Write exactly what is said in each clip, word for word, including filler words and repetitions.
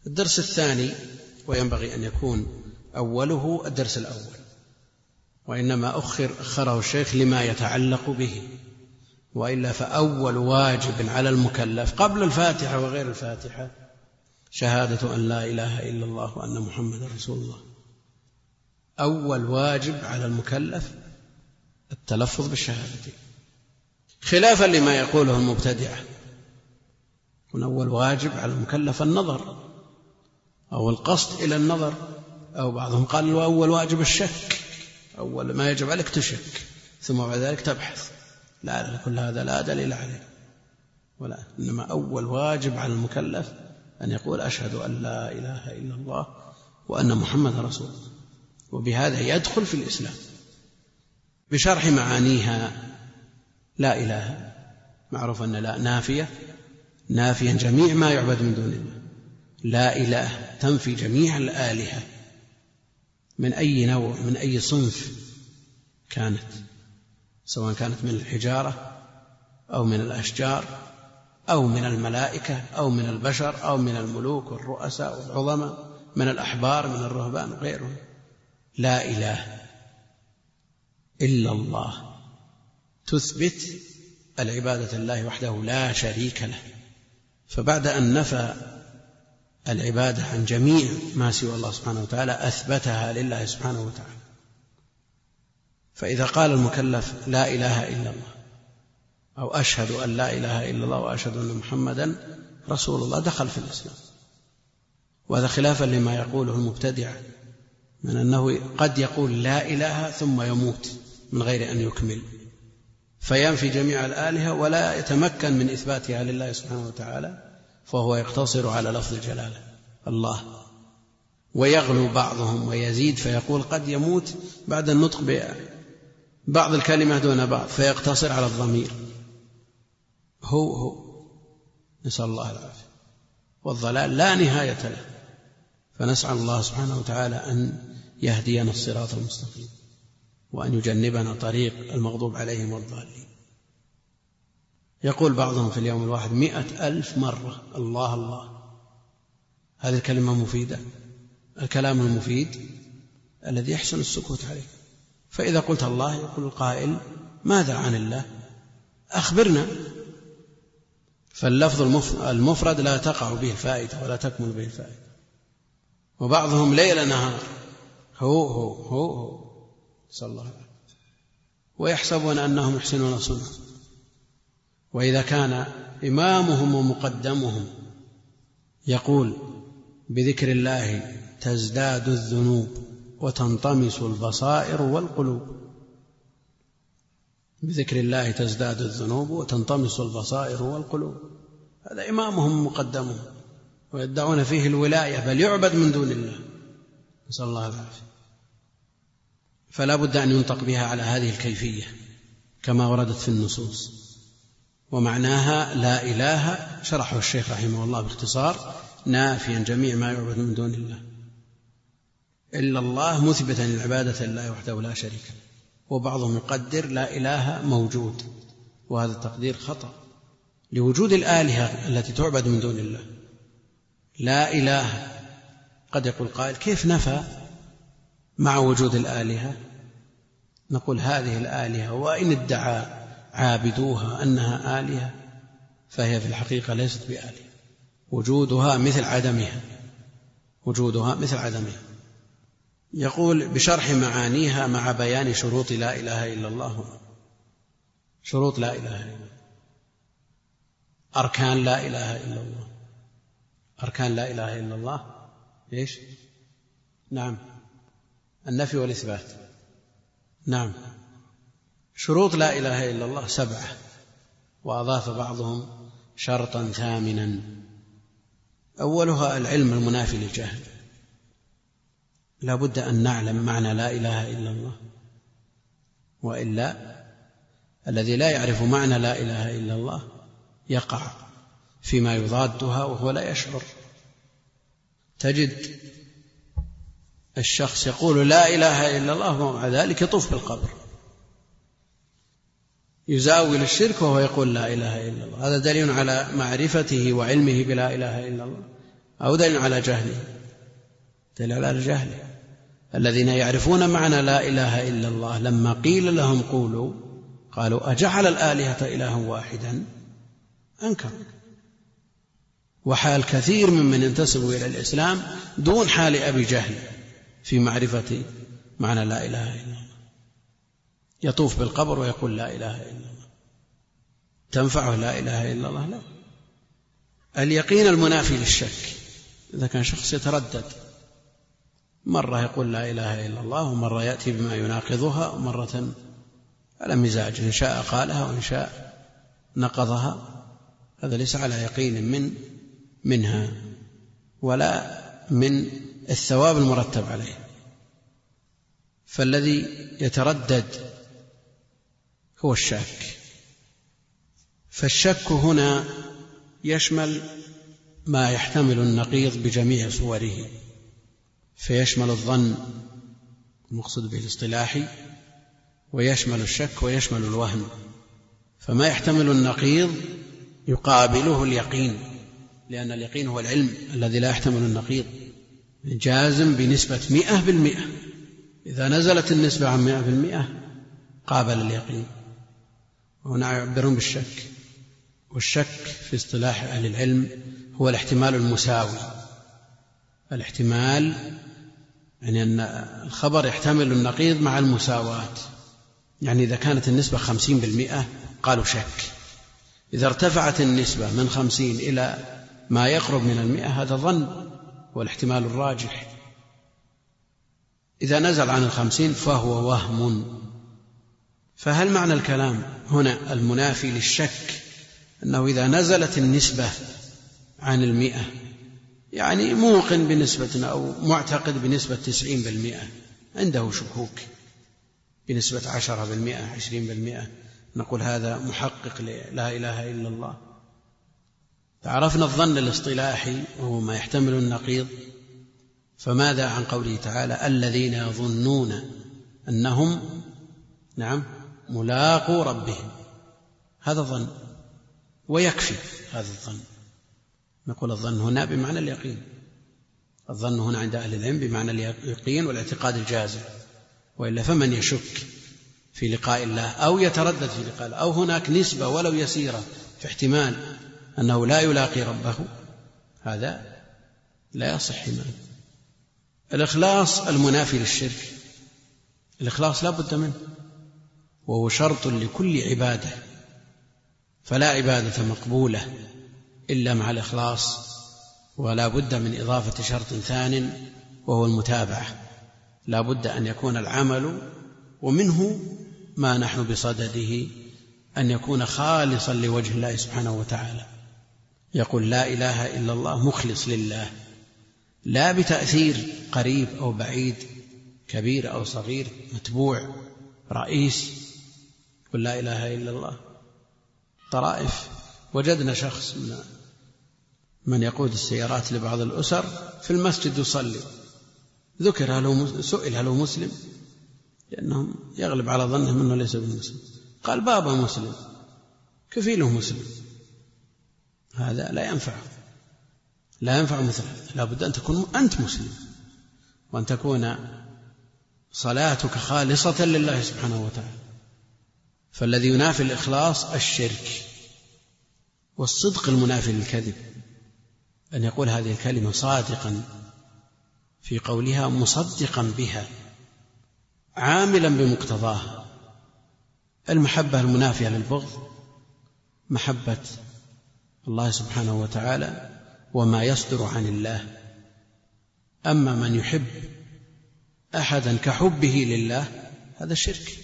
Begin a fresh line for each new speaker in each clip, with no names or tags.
الدرس الثاني، وينبغي أن يكون أوله الدرس الأول، وإنما أخر أخره الشيخ لما يتعلق به، وإلا فأول واجب على المكلف قبل الفاتحة وغير الفاتحة شهادة أن لا إله إلا الله وأن محمد رسول الله. أول واجب على المكلف التلفظ بالشهادتين، خلافا لما يقوله المبتدعة، يكون أول واجب على المكلف النظر أو القصد إلى النظر، أو بعضهم قال أول واجب الشك، أول ما يجب عليك تشك ثم بعد ذلك تبحث. لا لا، كل هذا لا دليل عليه، ولا، إنما أول واجب على المكلف أن يقول أشهد أن لا إله إلا الله وأن محمد رسول الله، وبهذا يدخل في الإسلام. بشرح معانيها، لا إله معروف أن لا نافية، نافيا جميع ما يعبد من دون الله، لا إله تنفي جميع الآلهة من أي نوع من أي صنف كانت، سواء كانت من الحجارة أو من الأشجار أو من الملائكة أو من البشر أو من الملوك والرؤساء والعظماء، من الأحبار من الرهبان وغيرهم. لا إله إلا الله تثبت العبادة لله وحده لا شريك له، فبعد أن نفى العبادة عن جميع ما سوى الله سبحانه وتعالى أثبتها لله سبحانه وتعالى. فإذا قال المكلف لا إله إلا الله أو أشهد أن لا إله إلا الله وأشهد أن محمدا رسول الله دخل في الإسلام، وهذا خلافا لما يقوله المبتدعة من أنه قد يقول لا إله ثم يموت من غير أن يكمل، فينفي جميع الآلهة ولا يتمكن من إثباتها لله سبحانه وتعالى، فهو يقتصر على لفظ الجلالة الله. ويغلو بعضهم ويزيد فيقول قد يموت بعد النطق ببعض الكلمة دون بعض فيقتصر على الضمير، هو هو نسأل الله العافية. والضلال لا نهاية له، فنسأل الله سبحانه وتعالى أن يهدينا الصراط المستقيم وأن يجنبنا طريق المغضوب عليهم والضالين. يقول بعضهم في اليوم الواحد مئة ألف مرة الله الله. هذه الكلمة مفيدة؟ الكلام المفيد الذي يحسن السكوت عليه. فإذا قلت الله يقول القائل ماذا عن الله؟ أخبرنا. فاللفظ المفرد لا تقع به الفائدة ولا تكمل به الفائدة. وبعضهم ليل نهار هو هو هو هو صلى الله عليه وسلم، ويحسبون أنهم يحسنون صنعا. وإذا كان إمامهم ومقدمهم يقول بذكر الله تزداد الذنوب وتنطمس البصائر والقلوب، بذكر الله تزداد الذنوب وتنطمس البصائر والقلوب، هذا إمامهم ومقدمهم، ويدعون فيه الولاية بل يعبد من دون الله، نسأل الله العافية. فلا بد أن ينطق بها على هذه الكيفية كما وردت في النصوص. ومعناها لا إله شرحه الشيخ رحمه الله باختصار نافيا جميع ما يعبد من دون الله إلا الله، مثبتا العبادة لله وحده لا شريك له. وبعضهم يقدر لا إله موجود، وهذا التقدير خطأ لوجود الآلهة التي تعبد من دون الله. لا إله قد يقول قائل كيف نفى مع وجود الآلهة؟ نقول هذه الآلهة وإن ادعى عابدوها أنها آلهة فهي في الحقيقة ليست بآلهة، وجودها مثل عدمها، وجودها مثل عدمها. يقول بشرح معانيها مع بيان شروط لا إله إلا الله. شروط لا إله إلا الله، أركان لا إله إلا الله. أركان لا إله إلا الله إيش؟ نعم، النفي والإثبات. نعم، شروط لا إله إلا الله سبعة، وأضاف بعضهم شرطا ثامنا. أولها العلم المنافي للجهل، لا بد أن نعلم معنى لا إله إلا الله، وإلا الذي لا يعرف معنى لا إله إلا الله يقع فيما يضادها وهو لا يشعر. تجد الشخص يقول لا إله إلا الله ومع ذلك يطوف بالقبر، يزاول الشرك وهو يقول لا إله إلا الله. هذا دليل على معرفته وعلمه بلا إله إلا الله. أو دليل على جهله؟ دليل على جهله. الذين يعرفون معنى لا إله إلا الله لما قيل لهم قولوا قالوا أجعل الآلهة إلها واحدا أنكر. وحال كثير ممن ينتسبوا إلى الإسلام دون حال أبي جهل في معرفة معنى لا إله إلا الله، يطوف بالقبر ويقول لا إله إلا الله. تنفعه لا إله إلا الله؟ لا. اليقين المنافي للشك. إذا كان شخص يتردد، مرة يقول لا إله إلا الله ومرة يأتي بما يناقضها ومرة على مزاج، إن شاء قالها وإن شاء نقضها، هذا ليس على يقين من منها ولا من الثواب المرتب عليه. فالذي يتردد هو الشك. فالشك هنا يشمل ما يحتمل النقيض بجميع صوره، فيشمل الظن المقصود به الاصطلاحي، ويشمل الشك ويشمل الوهم. فما يحتمل النقيض يقابله اليقين، لأن اليقين هو العلم الذي لا يحتمل النقيض، جازم بنسبة مئة بالمئة. إذا نزلت النسبة عن مئة بالمئة قابل اليقين. وهنا يعبرون بالشك، والشك في اصطلاح أهل العلم هو الاحتمال المساوي. الاحتمال يعني أن الخبر يحتمل النقيض مع المساواة، يعني إذا كانت النسبة خمسين بالمئة قالوا شك، إذا ارتفعت النسبة من خمسين إلى ما يقرب من المئة هذا ظن والاحتمال الراجح. إذا نزل عن الخمسين فهو وهم. فهل معنى الكلام هنا المنافي للشك أنه إذا نزلت النسبة عن المئة، يعني موقن بنسبة أو معتقد بنسبة تسعين بالمئة، عنده شكوك بنسبة عشرة بالمئة عشرين بالمئة، نقول هذا محقق لا إله إلا الله. تعرفنا الظن الاصطلاحي وهو ما يحتمل النقيض. فماذا عن قوله تعالى الذين يظنون أنهم نعم ملاقو ربهم؟ هذا ظن ويكفي هذا الظن. نقول الظن هنا بمعنى اليقين. الظن هنا عند أهل العلم بمعنى اليقين والاعتقاد الجازم، وإلا فمن يشك في لقاء الله أو يتردد في لقاء الله، أو هناك نسبة ولو يسيرة في احتمال أنه لا يلاقي ربه، هذا لا يصح إيمانه. الإخلاص المنافي للشرك، الإخلاص لا بد منه، وهو شرط لكل عبادة، فلا عبادة مقبولة إلا مع الإخلاص، ولا بد من إضافة شرط ثان وهو المتابعة. لا بد أن يكون العمل، ومنه ما نحن بصدده، أن يكون خالصا لوجه الله سبحانه وتعالى. يقول لا إله إلا الله مخلص لله، لا بتأثير قريب أو بعيد، كبير أو صغير، متبوع رئيس، قل لا إله إلا الله. طرائف وجدنا شخص من من يقود السيارات لبعض الأسر في المسجد يصلي، ذكر هل سئل هل هو مسلم، لأنهم يغلب على ظنهم أنه ليس بمسلم، قال بابا مسلم، كفيله مسلم. هذا لا ينفع، لا ينفع مثل هذا. لا بد أن تكون أنت مسلم، وأن تكون صلاتك خالصة لله سبحانه وتعالى. فالذي ينافي الإخلاص الشرك، والصدق المنافي للكذب، أن يقول هذه الكلمة صادقا في قولها، مصدقا بها، عاملا بمقتضاها. المحبة المنافية للبغض محبة الله سبحانه وتعالى وما يصدر عن الله. أما من يحب أحدا كحبه لله هذا شرك،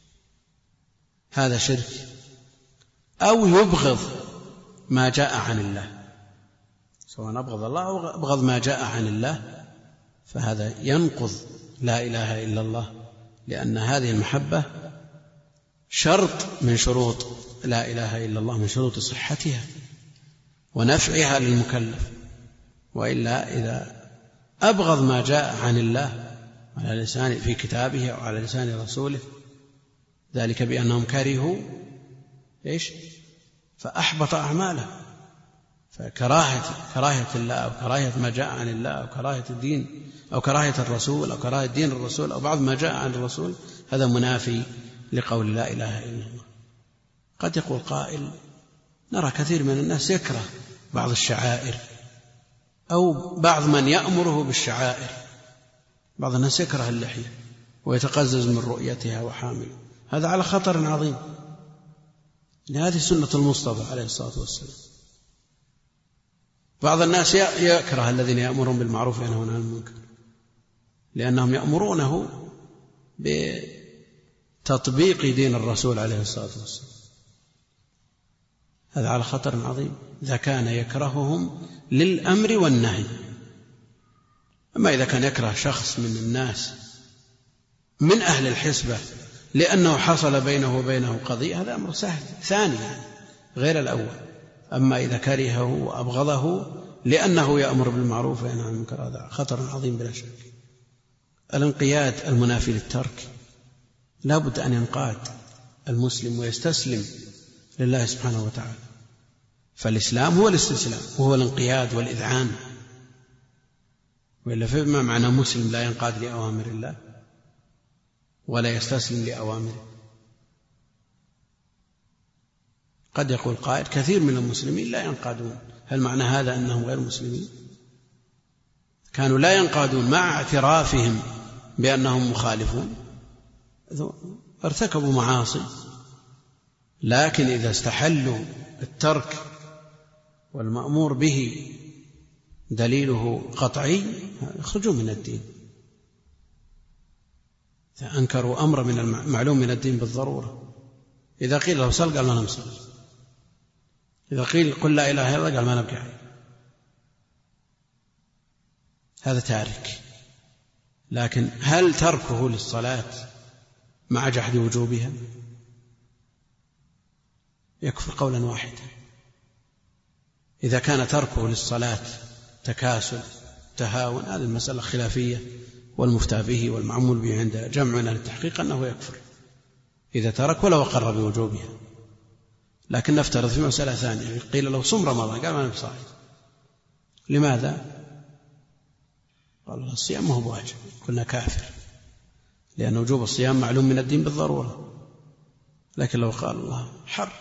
هذا شرك. أو يبغض ما جاء عن الله، سواء أبغض الله أو أبغض ما جاء عن الله، فهذا ينقض لا إله إلا الله، لأن هذه المحبة شرط من شروط لا إله إلا الله، من شروط صحتها ونفعها للمكلف. وإلا إذا أبغض ما جاء عن الله على لسان في كتابه أو على لسان رسوله، ذلك بأنهم كرهوا إيش؟ فأحبط أعماله، فكراهة كراهية الله أو كراهية ما جاء عن الله أو كراهية الدين أو كراهية الرسول أو كراهية دين الرسول أو بعض ما جاء عن الرسول هذا منافي لقول لا إله إلا الله. قد يقول قائل نرى كثير من الناس يكره بعض الشعائر أو بعض من يأمره بالشعائر، بعض الناس يكره اللحية ويتقزز من رؤيتها وحامله، هذا على خطر عظيم، هذه سنة المصطفى عليه الصلاة والسلام. بعض الناس يكره الذين يأمرون بالمعروف وينهون عن المنكر لأنهم يأمرونه بتطبيق دين الرسول عليه الصلاة والسلام، هذا على خطر عظيم إذا كان يكرههم للأمر والنهي. أما إذا كان يكره شخص من الناس من أهل الحسبة لأنه حصل بينه وبينه قضية هذا أمر سهل ثاني يعني غير الأول. أما إذا كرهه وأبغضه لأنه يأمر بالمعروف وينهى عن المنكر هذا خطر عظيم بلا شك. الانقياد المنافي للترك، لا بد أن ينقاد المسلم ويستسلم لله سبحانه وتعالى، فالإسلام هو الاستسلام وهو الانقياد والإذعان، وإلا فما معنى مسلم لا ينقاد لأوامر الله ولا يستسلم لأوامره؟ قد يقول قائل كثير من المسلمين لا ينقادون، هل معنى هذا أنهم غير مسلمين؟ كانوا لا ينقادون مع اعترافهم بأنهم مخالفون، ارتكبوا معاصي، لكن إذا استحلوا الترك والمأمور به دليله قطعي يخرجوا من الدين. إذا أنكروا أمر من المعلوم من الدين بالضرورة، إذا قيل له صل قال ما نمصل، إذا قيل قل لا إله إلا الله قال ما نبقى عليه، هذا تارك. لكن هل تركه للصلاة مع جحد وجوبها؟ يكفر قولا واحدا. إذا كان تركه للصلاة تكاسل تهاون هذه المسألة خلافية، والمفتى به والمعمول به عند جمعنا للتحقيق أنه يكفر إذا ترك ولو أقر بوجوبها. لكن نفترض في مسألة ثانية، قيل له صم رمضان قال ما أنا بصائم، لماذا؟ قال الصيام ما هو بواجب، قلنا كافر لأن وجوب الصيام معلوم من الدين بالضرورة. لكن لو قال الله حر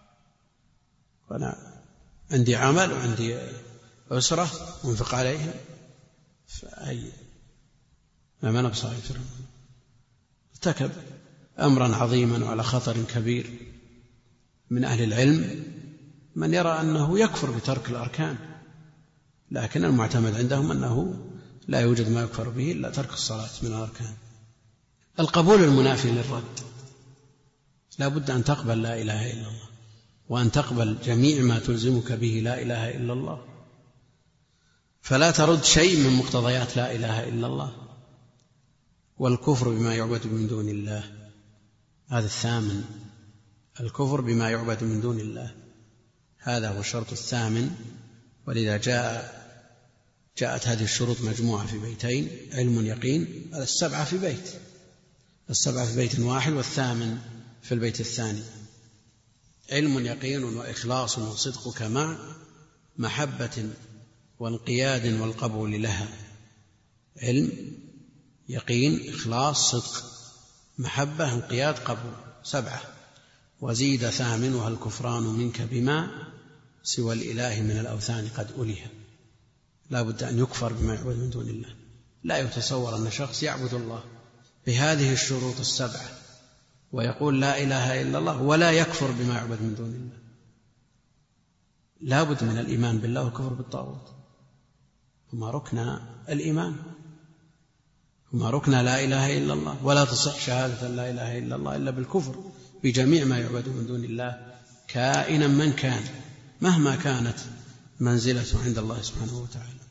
وأنا عندي عمل وعندي أسرة وانفق عليهم فأي ما أنا بصائم، ارتكب أمرا عظيما وعلى خطر كبير. من أهل العلم من يرى أنه يكفر بترك الأركان، لكن المعتمد عندهم أنه لا يوجد ما يكفر به إلا ترك الصلاة من الأركان. القبول المنافي للرد، لا بد أن تقبل لا إله إلا الله وأن تقبل جميع ما تلزمك به لا إله إلا الله، فلا ترد شيء من مقتضيات لا إله إلا الله. والكفر بما يعبد من دون الله، هذا الثامن، الكفر بما يعبد من دون الله هذا هو الشرط الثامن. ولذا جاء جاءت هذه الشروط مجموعة في بيتين، علم يقين، السبعة في بيت، السبعة في بيت واحد والثامن في البيت الثاني. علم يقين وإخلاص وصدقك مع محبة وانقياد والقبول لها. علم يقين إخلاص صدق محبة انقياد قبول، سبعة. وزيد ثامنها الكفران منك بما سوى الإله من الأوثان قد ألها. لا بد أن يكفر بما يعبد من دون الله. لا يتصور أن شخص يعبد الله بهذه الشروط السبعة ويقول لا إله إلا الله ولا يكفر بما يعبد من دون الله. لا بد من الإيمان بالله والكفر بالطاغوت، هما ركن الإيمان، هما ركن لا إله إلا الله. ولا تصح شهادة لا إله إلا الله إلا بالكفر بجميع ما يعبد من دون الله كائنا من كان، مهما كانت منزلته عند الله سبحانه وتعالى.